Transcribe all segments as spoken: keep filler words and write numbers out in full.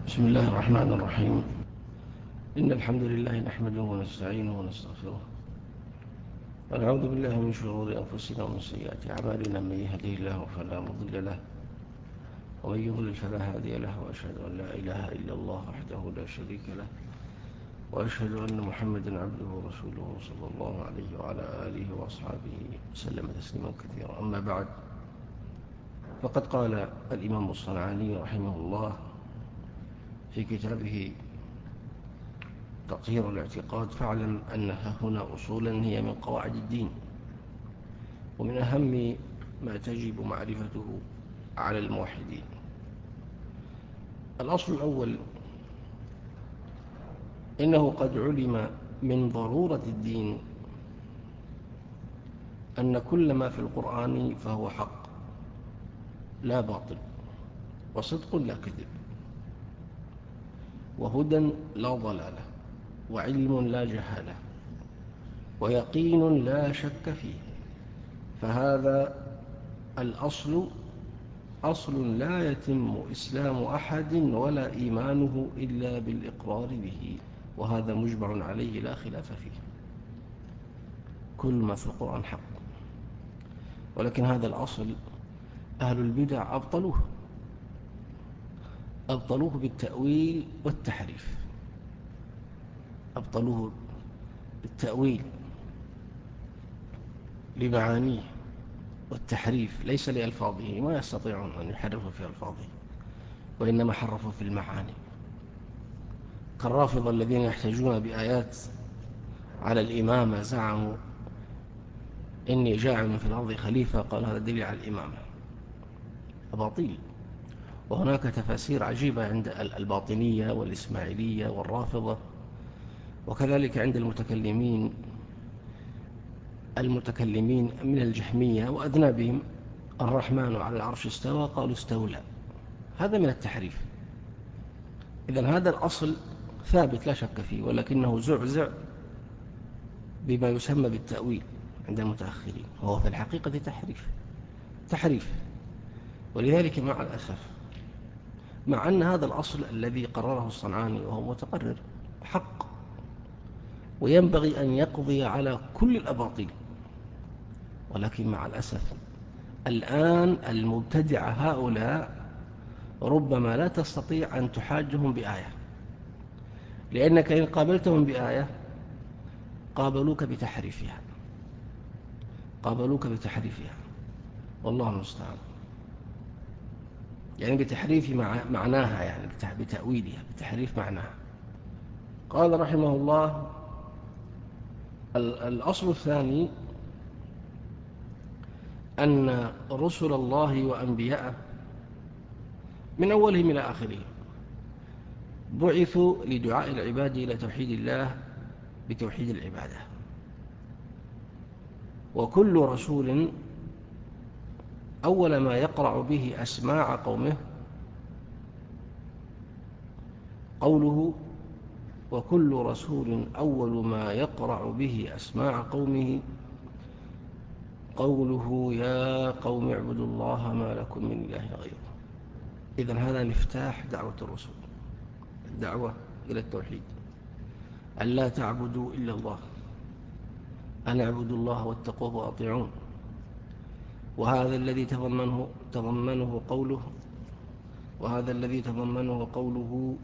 بسم الله الرحمن الرحيم. إن الحمد لله نحمده ونستعينه ونستغفره ونعوذ بالله من شرور أنفسنا ومن سيئات أعمالنا. من يهده الله فلا مضل له ومن يضلل فلا هادي له، وأشهد أن لا إله إلا الله وحده لا شريك له، وأشهد أن محمدا عبده ورسوله صلى الله عليه وعلى آله وأصحابه وسلم تسليما كثيرا. أما بعد، فقد قال الإمام الصنعاني رحمه الله في كتابه تطهير الاعتقاد: فاعلم أنها هنا أصولا هي من قواعد الدين، ومن أهم ما تجب معرفته على الموحدين. الأصل الأول: إنه قد علم من ضرورة الدين أن كل ما في القرآن فهو حق لا باطل، وصدق لا كذب، وهدى لا ضلالة، وعلم لا جهالة، ويقين لا شك فيه. فهذا الأصل أصل لا يتم إسلام أحد ولا إيمانه إلا بالإقرار به، وهذا مجمع عليه لا خلاف فيه. كل ما في القرآن حق، ولكن هذا الأصل أهل البدع أبطلوه أبطلوه بالتأويل والتحريف. أبطلوه بالتأويل لمعانيه، والتحريف ليس لألفاظه، ما يستطيعون أن يحرفوا في ألفاظه، وإنما حرفوا في المعاني، كالرافضة الذين يحتجون بآيات على الإمامة. زعموا إني جاعل في الأرض خليفة، قال هذا دليل على الإمامة. أباطيل. وهناك تفاسير عجيبة عند الباطنية والإسماعيلية والرافضة، وكذلك عند المتكلمين المتكلمين من الجهمية وأذنابهم. الرحمن على العرش استوى، قالوا استولى. هذا من التحريف. إذن هذا الأصل ثابت لا شك فيه، ولكنه زعزع بما يسمى بالتأويل عند المتأخرين، وهو في الحقيقة تحريف تحريف ولذلك مع الأسف، مع أن هذا الأصل الذي قرره الصنعاني وهو متقرر حق، وينبغي أن يقضي على كل الأباطيل، ولكن مع الأسف الآن المبتدع هؤلاء ربما لا تستطيع أن تحاجهم بآية، لأنك إن قابلتهم بآية قابلوك بتحريفها قابلوك بتحريفها والله المستعان. يعني بتحريف معناها، يعني بتأويلها، بتحريف معناها. قال رحمه الله: الأصل الثاني: أن رسل الله وأنبياءه من أولهم إلى آخرهم بعثوا لدعاء العباد إلى توحيد الله بتوحيد العبادة. وكل رسول أول ما يقرع به أسماع قومه قوله وكل رسول أول ما يقرع به أسماع قومه قوله يا قوم اعبدوا الله ما لكم من إله غيره. إذن هذا مفتاح دعوة الرسل، الدعوة إلى التوحيد، أن لا تعبدوا إلا الله، أن اعبدوا الله واتقوه وأطيعون. وهذا الذي تضمنه تضمنه قوله وهذا الذي تضمنه قوله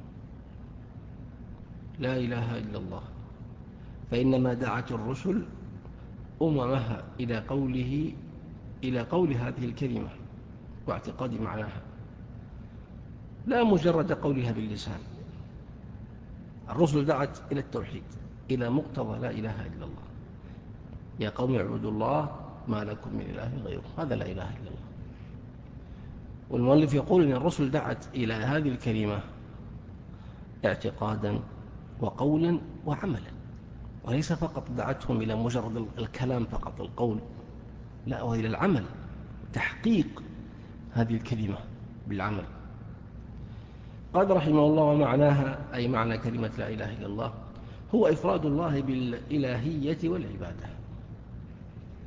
لا إله إلا الله. فإنما دعت الرسل أممها إلى قوله إلى قول هذه الكلمة واعتقاد معناها، لا مجرد قولها باللسان. الرسل دعت إلى التوحيد، إلى مقتضى لا إله إلا الله. يا قوم اعبدوا الله ما لكم من إله غيره، هذا لا إله إلا الله. والمؤلف يقول إن الرسل دعت إلى هذه الكلمة اعتقادا وقولا وعملا، وليس فقط دعتهم إلى مجرد الكلام فقط، القول، لا، وإلى العمل، تحقيق هذه الكلمة بالعمل. قال رحمه الله: ومعناها أي معنى كلمة لا إله إلا الله هو إفراد الله بالإلهية والعبادة،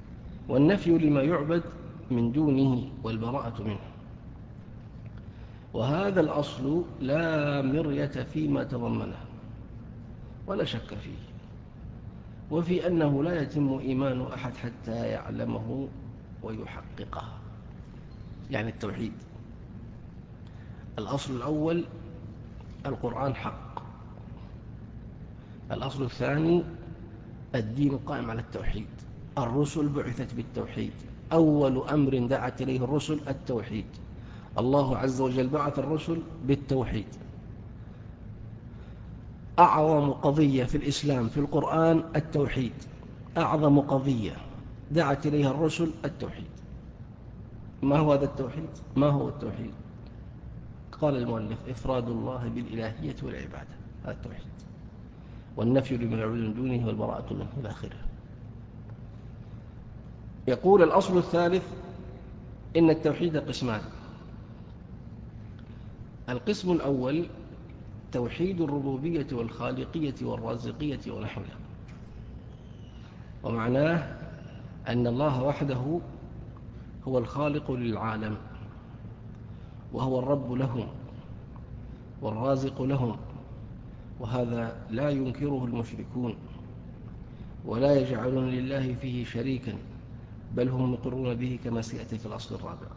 والنفي لما يعبد من دونه والبراءة منه. وهذا الأصل لا مرية فيما تضمنه ولا شك فيه، وفي أنه لا يتم إيمان أحد حتى يعلمه ويحققه، يعني التوحيد. الأصل الأول القرآن حق. الأصل الثاني الدين قائم على التوحيد، الرسل بعثت بالتوحيد، أول أمر دعت إليه الرسل التوحيد. الله عز وجل بعث الرسل بالتوحيد. أعظم قضية في الإسلام في القرآن التوحيد، أعظم قضية دعت إليها الرسل التوحيد. ما هو هذا التوحيد؟ ما هو التوحيد؟ قال المؤلف إفراد الله بالإلهية والعبادة، هذا التوحيد، والنفي لما يعبد من دونه والبراءة منه إلى آخره. يقول الأصل الثالث إن التوحيد قسمان. القسم الأول توحيد الربوبية والخالقية والرازقية ونحوها، ومعناه أن الله وحده هو الخالق للعالم، وهو الرب لهم والرازق لهم، وهذا لا ينكره المشركون ولا يجعلون لله فيه شريكا، بل هم مقرون به كما سيأتي في الأصل الرابع.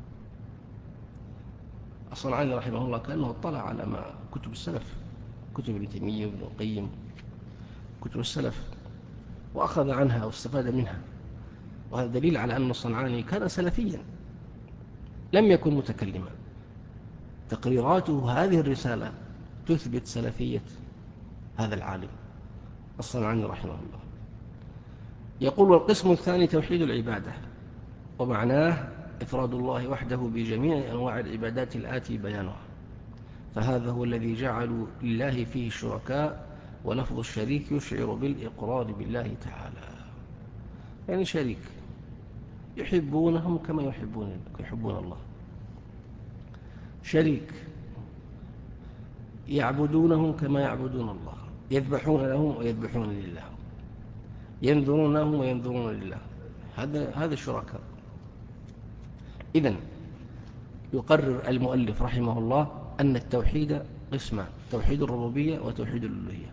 الصنعاني رحمه الله كأنه اطلع على ما كتب السلف، كتب ابن تيمية وابن القيم، كتب السلف، وأخذ عنها واستفاد منها، وهذا دليل على أن الصنعاني كان سلفيا لم يكن متكلما. تقريراته هذه الرسالة تثبت سلفية هذا العالم الصنعاني رحمه الله. يقول والقسم الثاني توحيد العبادة، ومعناه إفراد الله وحده بجميع أنواع العبادات الآتي بيانها، فهذا هو الذي جعلوا لله فيه الشركاء، ولفظ الشريك يشعر بالإقرار بالله تعالى، يعني شريك يحبونهم كما يحبون, يحبون الله، شريك يعبدونهم كما يعبدون الله، يذبحون لهم ويذبحون لله، ينذرون لهم وينذرون لله، هذا هذا الشركاء. إذن يقرر المؤلف رحمه الله أن التوحيد قسمان، توحيد الربوبية وتوحيد الألوهية.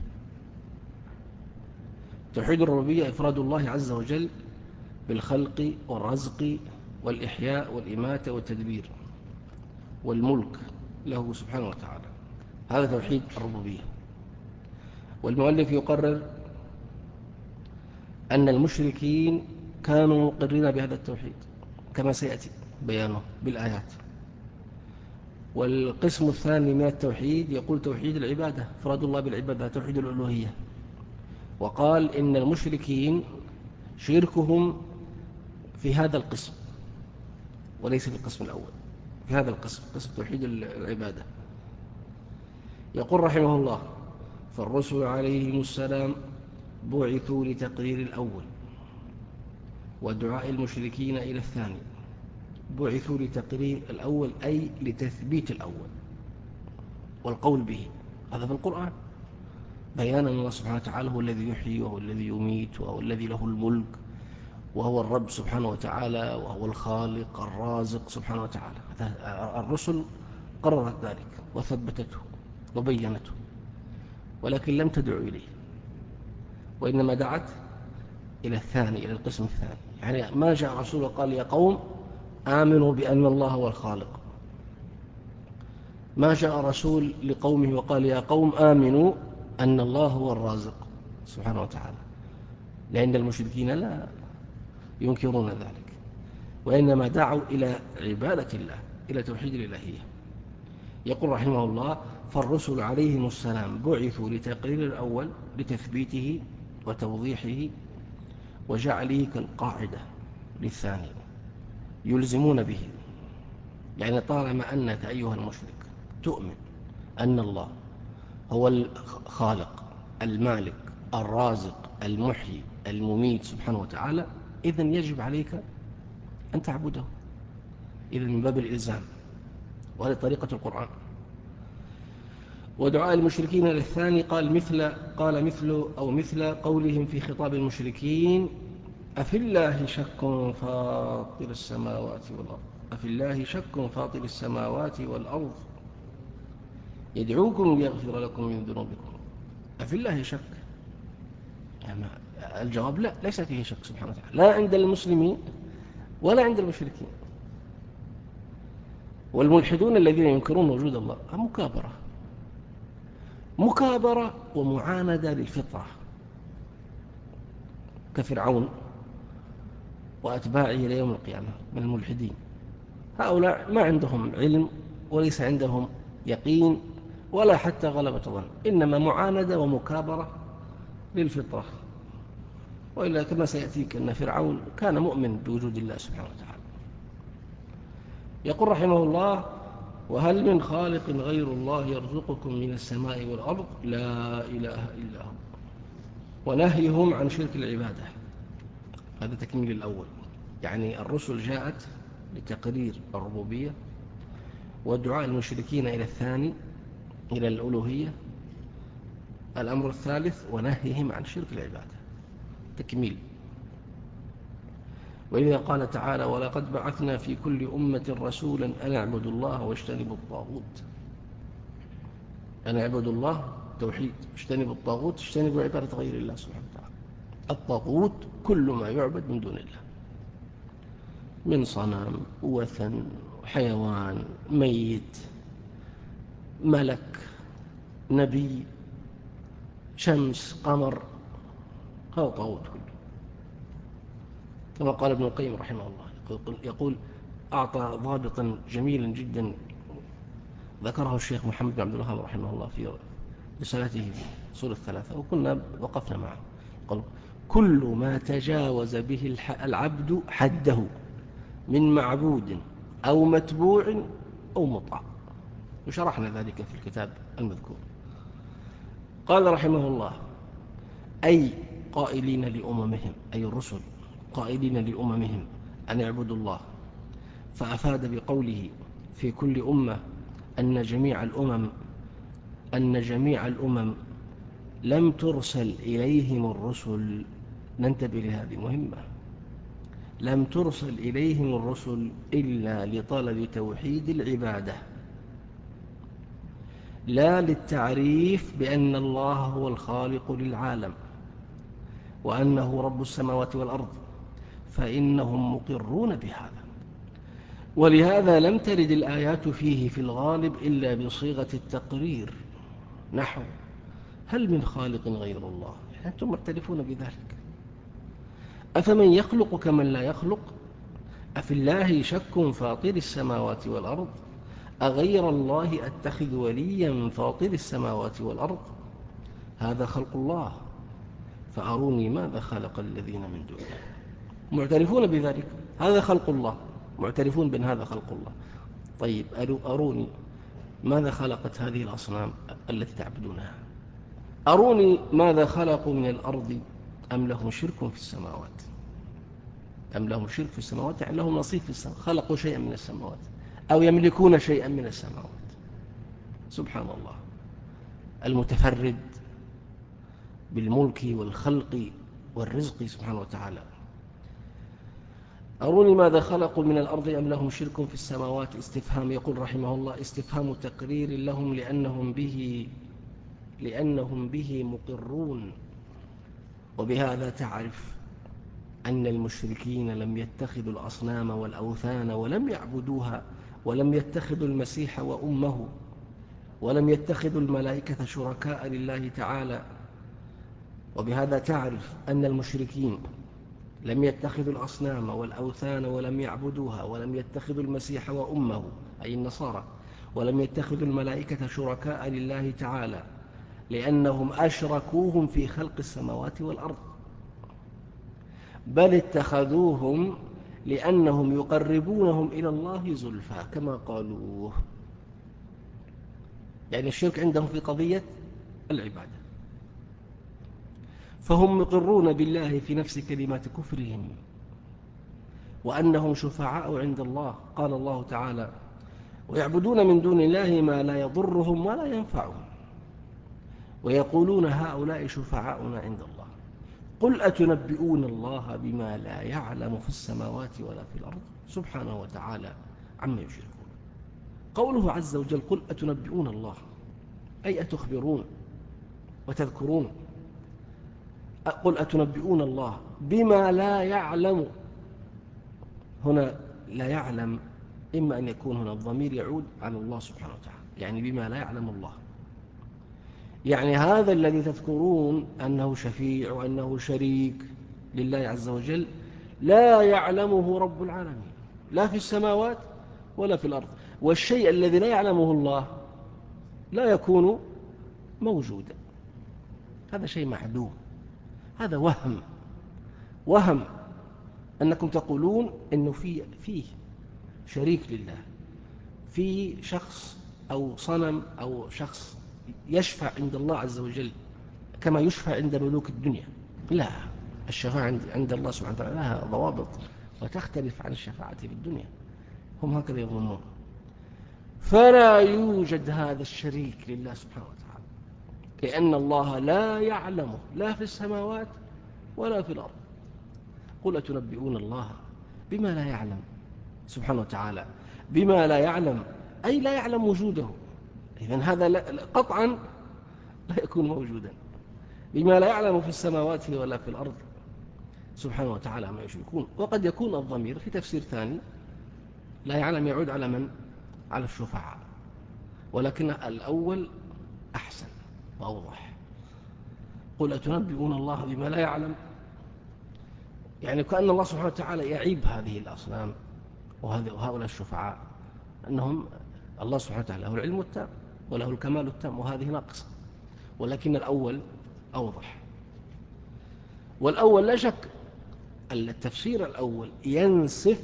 توحيد الربوبية إفراد الله عز وجل بالخلق والرزق والإحياء والإماتة والتدبير والملك له سبحانه وتعالى، هذا توحيد الربوبية. والمؤلف يقرر أن المشركين كانوا مقرين بهذا التوحيد كما سيأتي بيانه بالآيات. والقسم الثاني من التوحيد يقول توحيد العبادة، إفراد الله بالعبادة، توحيد الألوهية. وقال إن المشركين شركهم في هذا القسم وليس في القسم الأول، في هذا القسم، قسم توحيد العبادة. يقول رحمه الله فالرسل عليهم السلام بعثوا لتقرير الأول ودعاء المشركين إلى الثاني. بعثوا لتقرير الأول أي لتثبيت الأول والقول به، هذا في القرآن بيانا الله سبحانه وتعالى هو الذي يحيي وهو الذي يميت وهو الذي له الملك وهو الرب سبحانه وتعالى وهو الخالق الرازق سبحانه وتعالى. الرسل قررت ذلك وثبتته وبينته، ولكن لم تدعو إليه، وإنما دعت إلى الثاني، إلى القسم الثاني. يعني ما جاء رسول وقال يا قوم آمنوا بأن الله هو الخالق، ما جاء رسول لقومه وقال يا قوم آمنوا أن الله هو الرازق سبحانه وتعالى، لأن المشركين لا ينكرون ذلك، وإنما دعوا إلى عبادة الله، إلى توحيد الإلهية. يقول رحمه الله فالرسل عليهم السلام بعثوا لتقرير الأول لتثبيته وتوضيحه وجعله كالقاعدة للثاني، يلزمون به. يعني طالما أنك أيها المشرك تؤمن أن الله هو الخالق المالك الرازق المحيي المميت سبحانه وتعالى، إذن يجب عليك أن تعبده، إذن من باب الإلزام، وهذه طريقة القرآن. ودعاء المشركين للثاني قال مثل قال مثل أو مثل قولهم في خطاب المشركين أفي الله شك فاطر السماوات والأرض أفي الله شك فاطر السماوات والأرض يدعوكم ليغفر لكم من ذنوبكم أفي الله شك؟ يعني الجواب لا، ليس فيه شك سبحانه وتعالى، لا عند المسلمين ولا عند المشركين. والملحدون الذين ينكرون وجود الله مكابرة مكابرة ومعاندة للفطرة، كفرعون وأتباعه إلى يوم القيامة من الملحدين. هؤلاء ما عندهم علم وليس عندهم يقين ولا حتى غلبة ظن، إنما معاندة ومكابرة للفطرة. وإلا كما سيأتيك أن فرعون كان مؤمن بوجود الله سبحانه وتعالى. يقول رحمه الله: وهل من خالق غير الله يرزقكم من السماء والأرض لا إله إلا هو. ونهيهم عن شرك العبادة، هذا تكميل الأول. يعني الرسل جاءت لتقرير الربوبية ودعاء المشركين إلى الثاني، إلى الألوهية. الأمر الثالث ونهيهم عن شرك العبادة، تكميل. وإذا قال تعالى: ولقد بعثنا في كل أمة رسولا أن اعبدوا الله واجتنبوا الطاغوت. أن اعبدوا الله توحيد، اجتنبوا الطاغوت اجتنبوا عبادة غير الله سبحانه وتعالى. الطاغوت كل ما يعبد من دون الله، من صنم وثن حيوان ميت ملك نبي شمس قمر، هذا طاغوت كله. كما قال ابن القيم رحمه الله، يقول أعطى ضابطا جميلا جدا ذكره الشيخ محمد بن عبد الوهاب رحمه الله في رسالته في أصول الثلاثة، وكنا وقفنا معه. قال: كل ما تجاوز به العبد حده من معبود أو متبوع أو مطاع. وشرحنا ذلك في الكتاب المذكور. قال رحمه الله: أي قائلين لأممهم، أي الرسل قائلين لأممهم أن يعبدوا الله، فأفاد بقوله في كل أمة أن جميع الأمم أن جميع الأمم لم ترسل إليهم الرسل. ننتبه لهذه مهمة، لم ترسل إليهم الرسل إلا لطلب توحيد العبادة، لا للتعريف بأن الله هو الخالق للعالم وأنه رب السماوات والأرض، فإنهم مقرون بهذا. ولهذا لم ترد الآيات فيه في الغالب إلا بصيغة التقرير، نحو: هل من خالق غير الله؟ أنتم معترفون بذلك. أفمن يخلق كمن لا يخلق؟ أفي الله شك فاطر السماوات والأرض؟ أغير الله أتخذ وليا فاطر السماوات والأرض؟ هذا خلق الله فأروني ماذا خلق الذين من دونه. معترفون بذلك، هذا خلق الله، معترفون بأن هذا خلق الله. طيب أروني ماذا خلقت هذه الأصنام التي تعبدونها؟ أروني ماذا خلقوا من الأرض أم لهم شرك في السماوات؟ أم لهم شرك في السماوات يعني لهم نصيب في السماوات، خلقوا شيئا من السماوات أو يملكون شيئا من السماوات. سبحان الله المتفرد بالملك والخلق والرزق سبحانه وتعالى. أروني ماذا خلقوا من الأرض أم لهم شرك في السماوات. استفهام، يقول رحمه الله: استفهام تقرير لهم لأنهم به لأنهم به مقرون. وبهذا تعرف أن المشركين لم يتخذوا الأصنام والأوثان ولم يعبدوها، ولم يتخذوا المسيح وأمه، ولم يتخذوا الملائكة شركاء لله تعالى. وبهذا تعرف أن المشركين لم يتخذوا الأصنام والأوثان ولم يعبدوها، ولم يتخذوا المسيح وأمه أي النصارى، ولم يتخذوا الملائكة شركاء لله تعالى، لأنهم أشركوهم في خلق السماوات والأرض، بل اتخذوهم لأنهم يقربونهم إلى الله زلفى كما قالوا. يعني الشرك عندهم في قضية العبادة، فهم مقرون بالله في نفس كلمات كفرهم وأنهم شفعاء عند الله. قال الله تعالى: ويعبدون من دون الله ما لا يضرهم ولا ينفعهم ويقولون هؤلاء شفعاؤنا عند الله. قل أتنبئون الله بما لا يعلم في السماوات ولا في الأرض سبحانه وتعالى عما يشركون. قوله عز وجل: قل أتنبئون الله، أي أتخبرون وتذكرون. قل أتنبئون الله بما لا يعلم. هنا لا يعلم إما أن يكون هنا الضمير يعود على الله سبحانه وتعالى، يعني بما لا يعلم الله، يعني هذا الذي تذكرون أنه شفيع وأنه شريك لله عز وجل لا يعلمه رب العالمين، لا في السماوات ولا في الأرض. والشيء الذي لا يعلمه الله لا يكون موجودا، هذا شيء معدوم. هذا وهم وهم أنكم تقولون أنه فيه, فيه شريك لله، في شخص أو صنم أو شخص يشفع عند الله عز وجل كما يشفع عند ملوك الدنيا. لا، الشفاعة عند الله سبحانه وتعالى لها ضوابط وتختلف عن الشفاعة في الدنيا، هم هكذا يظنون. فلا يوجد هذا الشريك لله سبحانه وتعالى، لأن الله لا يعلمه لا في السماوات ولا في الأرض. قل أتنبئون الله بما لا يعلم سبحانه وتعالى، بما لا يعلم أي لا يعلم وجوده، إذن هذا قطعا لا يكون موجودا. بما لا يعلم في السماوات ولا في الأرض سبحانه وتعالى ما يشركون. وقد يكون الضمير في تفسير ثاني لا يعلم يعود على من؟ على الشفعاء، ولكن الأول أحسن وأوضح. قل أتنبئون الله بما لا يعلم، يعني كأن الله سبحانه وتعالى يعيب هذه الأصنام وهؤلاء الشفعاء أنهم الله سبحانه وتعالى له العلم التام وله الكمال التام، وهذه ناقصة، ولكن الأول أوضح. والأول لا شك التفسير الأول ينسف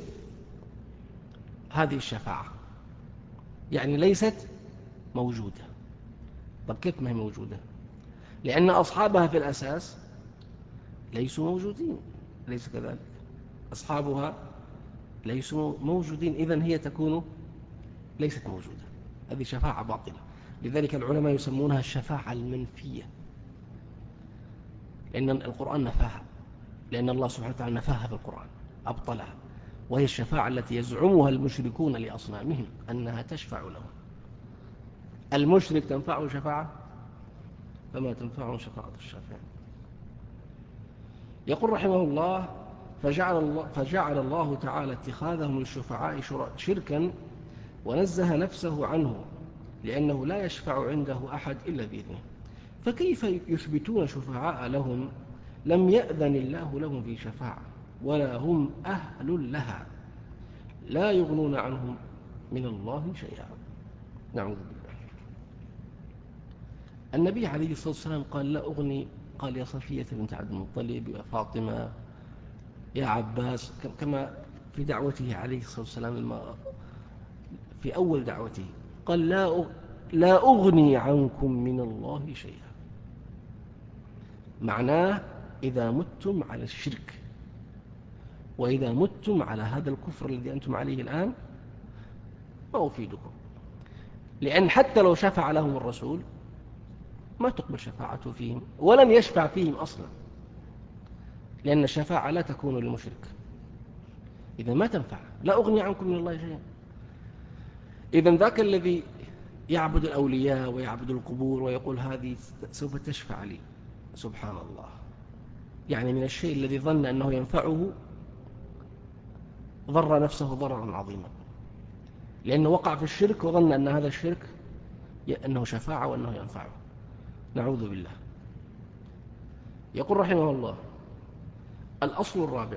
هذه الشفاعة، يعني ليست موجودة. طب كيف ما هي موجودة؟ لأن أصحابها في الأساس ليسوا موجودين، ليس كذلك؟ أصحابها ليسوا موجودين، إذن هي تكون ليست موجودة. هذه شفاعة باطلة، لذلك العلماء يسمونها الشفاعة المنفية، لأن القرآن نفاها، لأن الله سبحانه وتعالى نفاها في القرآن أبطلها، وهي الشفاعة التي يزعمها المشركون لأصنامهم أنها تشفع لهم. المشرك تنفعه شفاعة؟ فما تنفعه شفاعة الشافعين. يقول رحمه الله فجعل الله, فجعل الله تعالى اتخاذهم للشفعاء شركا ونزه نفسه عنه، لأنه لا يشفع عنده أحد إلا بإذنه. فكيف يثبتون شفعاء لهم لم يأذن الله لهم في شفاعة ولا هم أهل لها، لا يغنون عنهم من الله شيئا. نعوذ بالله. النبي عليه الصلاة والسلام قال لا أغني، قال يا صفية بنت عبد المطلب يا فاطمة يا عباس، كما في دعوته عليه الصلاة والسلام في أول دعوته قال لا لا أغني عنكم من الله شيئا، معناه إذا متم على الشرك وإذا متم على هذا الكفر الذي أنتم عليه الآن ما أفيدكم، لأن حتى لو شفع لهم الرسول ما تقبل شفاعته فيهم ولن يشفع فيهم أصلا، لأن الشفاعة لا تكون للمشرك، إذا ما تنفع. لا أغني عنكم من الله شيئا. إذن ذاك الذي يعبد الأولياء ويعبد القبور ويقول هذه سوف تشفع لي، سبحان الله، يعني من الشيء الذي ظن أنه ينفعه ضر نفسه ضررا عظيما، لأنه وقع في الشرك وظن أن هذا الشرك أنه شفاعة وأنه ينفعه. نعوذ بالله. يقول رحمه الله الأصل الرابع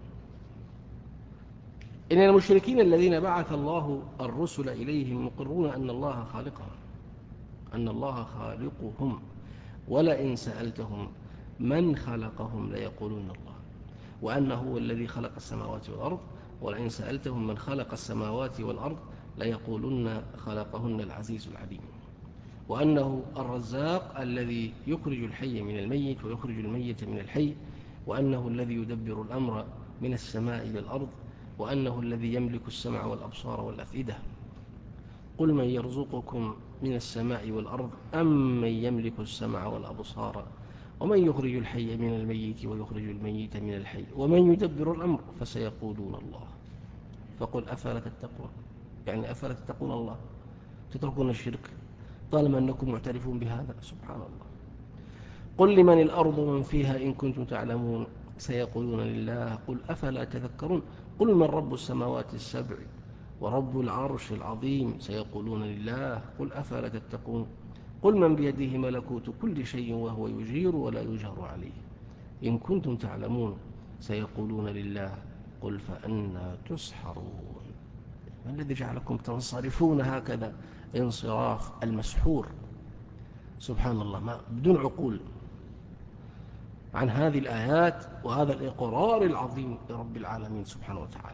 إن المشركين الذين بعث الله الرسل إليهم مقرون أن الله خالقهم أن الله خالقهم ولئن سألتهم من خلقهم ليقولون الله، وأنه هو الذي خلق السماوات والأرض ولئن سألتهم من خلق السماوات والأرض ليقولن خلقهن العزيز العليم، وأنه الرزاق الذي يخرج الحي من الميت ويخرج الميت من الحي، وأنه الذي يدبر الأمر من السماء إلى الأرض، وأنه الذي يملك السمع والأبصار والأفئدة. قل من يرزقكم من السماء والأرض أم من يملك السمع والأبصار ومن يخرج الحي من الميت ويخرج الميت من الحي ومن يدبر الأمر فسيقولون الله فقل أفلا تتقون، يعني أفلا تتقون الله، تتركون الشرك طالما أنكم معترفون بهذا. سبحان الله. قل لمن الأرض ومن فيها إن كنتم تعلمون سيقولون لله قل أفلا تذكرون قل من رب السماوات السبع ورب العرش العظيم سيقولون لله قل أفلا تتقون قل من بيده ملكوت كل شيء وهو يجير ولا يجهر عليه إن كنتم تعلمون سيقولون لله قل فأنا تسحرون. ما الذي جعلكم تنصرفون هكذا انصراف المسحور؟ سبحان الله، ما بدون عقول عن هذه الآيات وهذا الإقرار العظيم لرب العالمين سبحانه وتعالى.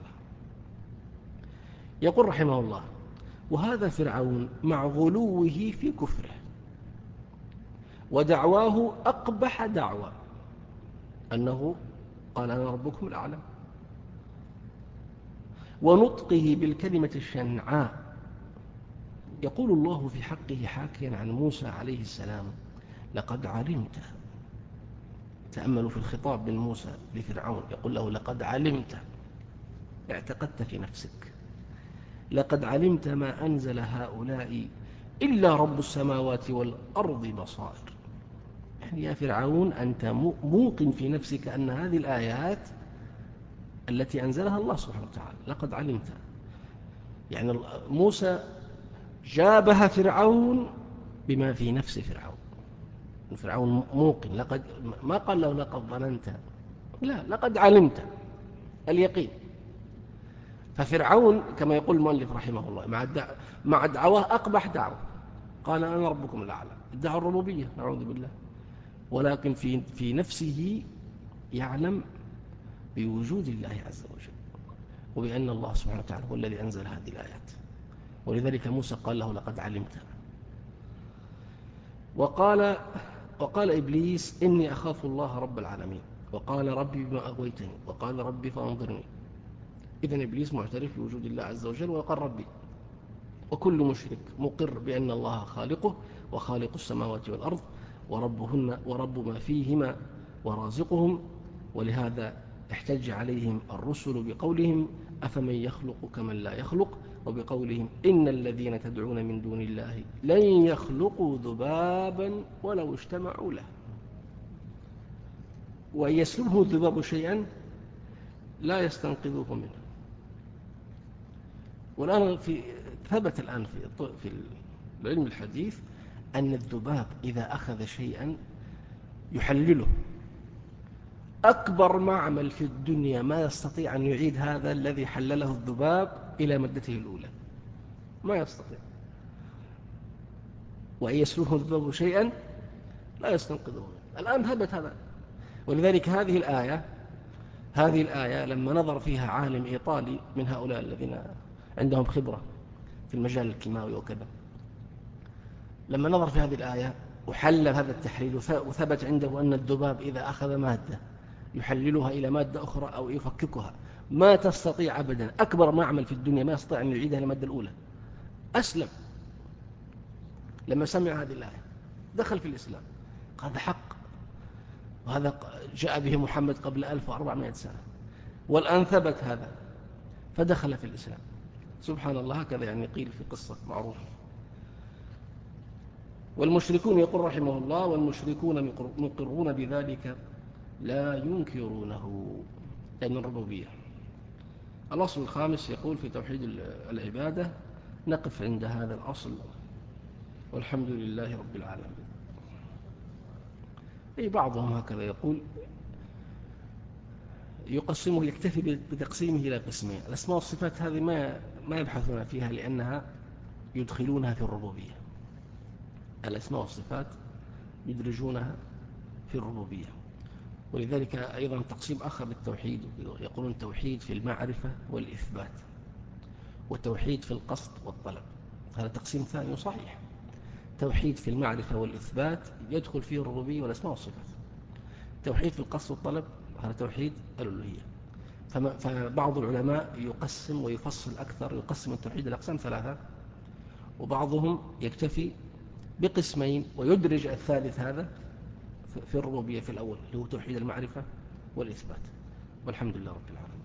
يقول رحمه الله: وهذا فرعون مع غلوه في كفره ودعواه أقبح دعوة أنه قال أنا ربكم الأعلى، ونطقه بالكلمة الشنعاء. يقول الله في حقه حاكيا عن موسى عليه السلام: لقد علمت. تأملوا في الخطاب من موسى لفرعون، يقول له: لقد علمت، اعتقدت في نفسك، لقد علمت ما أنزل هؤلاء إلا رب السماوات والأرض بصائر. يعني يا فرعون أنت موقن في نفسك أن هذه الآيات التي أنزلها الله سبحانه وتعالى. لقد علمت، يعني موسى جابها فرعون بما في نفس فرعون. فرعون موقن، لقد ما قال له لقد ظننت، لا، لقد علمت، اليقين. ففرعون كما يقول المؤلف رحمه الله مع الدع... مع دعواه أقبح دعوة، قال أنا ربكم الأعلى، ادعى الربوبية نعوذ بالله، ولكن في في نفسه يعلم بوجود الله عز وجل وبأن الله سبحانه وتعالى هو الذي أنزل هذه الآيات. ولذلك موسى قال له لقد علمت. وقال وقال إبليس إني أخاف الله رب العالمين، وقال ربي بما أغويتني، وقال ربي فأنظرني. إذن إبليس معترف بوجود الله عز وجل وقال ربي. وكل مشرك مقر بأن الله خالقه وخالق السماوات والأرض وربهن ورب ما فيهما ورازقهم. ولهذا احتج عليهم الرسل بقولهم أفمن يخلق كمن لا يخلق، وبقولهم إن الذين تدعون من دون الله لن يخلقوا ذبابا ولو اجتمعوا له، وإن يسلبه الذباب شيئا لا يستنقذوه منه. والآن في ثبت الآن في في العلم الحديث أن الذباب إذا أخذ شيئا يحلله، أكبر معمل في الدنيا ما يستطيع أن يعيد هذا الذي حلله الذباب إلى مدته الأولى، ما يستطيع. وإن يسلبه الذباب شيئا لا يستنقذه. الآن ثبت هذا. ولذلك هذه الآية هذه الآية لما نظر فيها عالم إيطالي من هؤلاء الذين عندهم خبرة في المجال الكيماوي وكذا، لما نظر في هذه الآية وحلل هذا التحليل وثبت عنده أن الذباب إذا أخذ مادة يحللها إلى مادة أخرى أو يفككها ما تستطيع أبدا، أكبر معمل في الدنيا ما يستطيع أن يعيدها إلى المادة الأولى، أسلم. لما سمع هذه الآية دخل في الإسلام، هذا حق، وهذا جاء به محمد قبل ألف وأربعمائة سنة، والآن ثبت هذا فدخل في الإسلام. سبحان الله. هكذا يعني قيل في قصة معروفة. والمشركون يقول رحمه الله: والمشركون مقرون بذلك لا ينكرونه، لأن الربوبية. الأصل الخامس يقول في توحيد العبادة. نقف عند هذا الأصل، والحمد لله رب العالمين. أي بعضهم هكذا يقول، يقسمه، يكتفي بتقسيمه إلى قسمين. الأسماء والصفات هذه ما ما يبحثون فيها لأنها يدخلونها في الربوبية. الأسماء والصفات يدرجونها في الربوبية. ولذلك أيضا تقسيم آخر للتوحيد، يقولون توحيد في المعرفة والإثبات، وتوحيد في القصد والطلب. هذا تقسيم ثاني صحيح. توحيد في المعرفة والإثبات يدخل فيه الربوبية والأسماء والصفات. توحيد في القصد والطلب هذا توحيد الألوهية. فبعض العلماء يقسم ويفصل أكثر، يقسم التوحيد الأقسام ثلاثة، وبعضهم يكتفي بقسمين ويدرج الثالث هذا في الربوبية في الأول، اللي هو توحيد المعرفة والإثبات. والحمد لله رب العالمين.